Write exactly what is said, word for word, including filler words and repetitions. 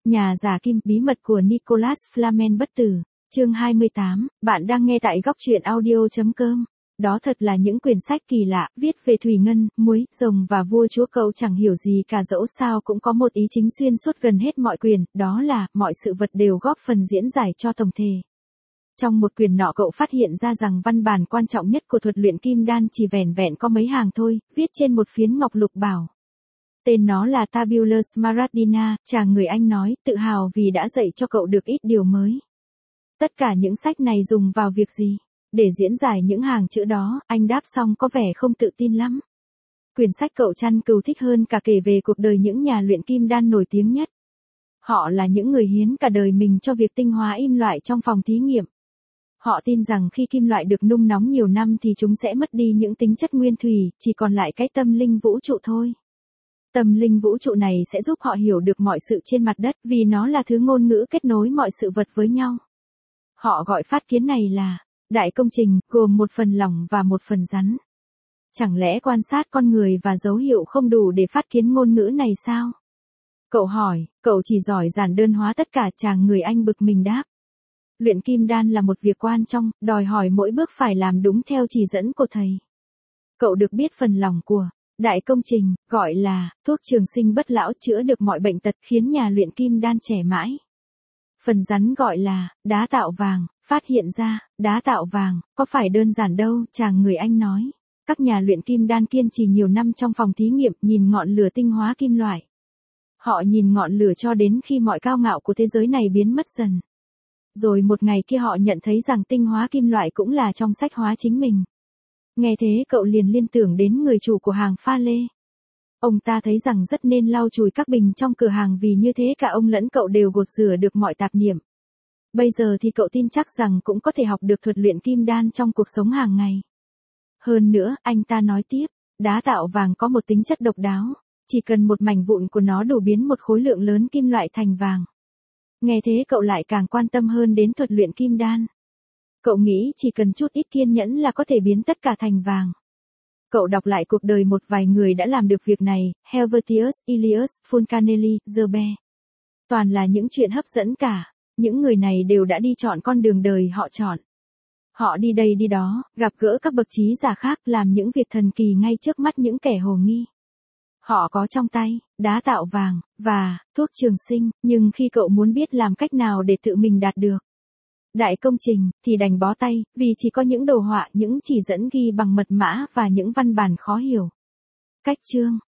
Nhà giả kim, bí mật của Nicholas Flamel bất tử. Chương hai mươi tám, bạn đang nghe tại góc truyện audio chấm com. Đó thật là những quyển sách kỳ lạ, viết về thủy ngân, muối, rồng và vua chúa. Cậu chẳng hiểu gì cả, dẫu sao cũng có một ý chính xuyên suốt gần hết mọi quyển, đó là, mọi sự vật đều góp phần diễn giải cho tổng thể. Trong một quyển nọ cậu phát hiện ra rằng văn bản quan trọng nhất của thuật luyện kim đan chỉ vẻn vẹn có mấy hàng thôi, viết trên một phiến ngọc lục bảo. Tên nó là Tabula Smaragdina, chàng người Anh nói, tự hào vì đã dạy cho cậu được ít điều mới. Tất cả những sách này dùng vào việc gì? Để diễn giải những hàng chữ đó, anh đáp xong có vẻ không tự tin lắm. Quyển sách cậu chăn cừu thích hơn cả kể về cuộc đời những nhà luyện kim đan nổi tiếng nhất. Họ là những người hiến cả đời mình cho việc tinh hóa kim loại trong phòng thí nghiệm. Họ tin rằng khi kim loại được nung nóng nhiều năm thì chúng sẽ mất đi những tính chất nguyên thủy, chỉ còn lại cái tâm linh vũ trụ thôi. Tâm linh vũ trụ này sẽ giúp họ hiểu được mọi sự trên mặt đất, vì nó là thứ ngôn ngữ kết nối mọi sự vật với nhau. Họ gọi phát kiến này là đại công trình, gồm một phần lỏng và một phần rắn. Chẳng lẽ quan sát con người và dấu hiệu không đủ để phát kiến ngôn ngữ này sao? Cậu hỏi, cậu chỉ giỏi giản đơn hóa tất cả. Chàng người Anh bực mình đáp. Luyện kim đan là một việc quan trọng, đòi hỏi mỗi bước phải làm đúng theo chỉ dẫn của thầy. Cậu được biết phần lỏng của đại công trình, gọi là thuốc trường sinh bất lão, chữa được mọi bệnh tật, khiến nhà luyện kim đan trẻ mãi. Phần rắn gọi là đá tạo vàng, phát hiện ra, đá tạo vàng, có phải đơn giản đâu, chàng người Anh nói. Các nhà luyện kim đan kiên trì nhiều năm trong phòng thí nghiệm, nhìn ngọn lửa tinh hóa kim loại. Họ nhìn ngọn lửa cho đến khi mọi cao ngạo của thế giới này biến mất dần. Rồi một ngày kia họ nhận thấy rằng tinh hóa kim loại cũng là trong sách hóa chính mình. Nghe thế cậu liền liên tưởng đến người chủ của hàng pha lê. Ông ta thấy rằng rất nên lau chùi các bình trong cửa hàng, vì như thế cả ông lẫn cậu đều gột rửa được mọi tạp niệm. Bây giờ thì cậu tin chắc rằng cũng có thể học được thuật luyện kim đan trong cuộc sống hàng ngày. Hơn nữa, anh ta nói tiếp, đá tạo vàng có một tính chất độc đáo, chỉ cần một mảnh vụn của nó đủ biến một khối lượng lớn kim loại thành vàng. Nghe thế cậu lại càng quan tâm hơn đến thuật luyện kim đan. Cậu nghĩ chỉ cần chút ít kiên nhẫn là có thể biến tất cả thành vàng. Cậu đọc lại cuộc đời một vài người đã làm được việc này, Helvetius, Ilias, Fulcanelli, Zerbe. Toàn là những chuyện hấp dẫn cả, những người này đều đã đi chọn con đường đời họ chọn. Họ đi đây đi đó, gặp gỡ các bậc trí giả khác, làm những việc thần kỳ ngay trước mắt những kẻ hồ nghi. Họ có trong tay đá tạo vàng và thuốc trường sinh, nhưng khi cậu muốn biết làm cách nào để tự mình đạt được đại công trình thì đành bó tay, vì chỉ có những đồ họa, những chỉ dẫn ghi bằng mật mã và những văn bản khó hiểu. Cách chương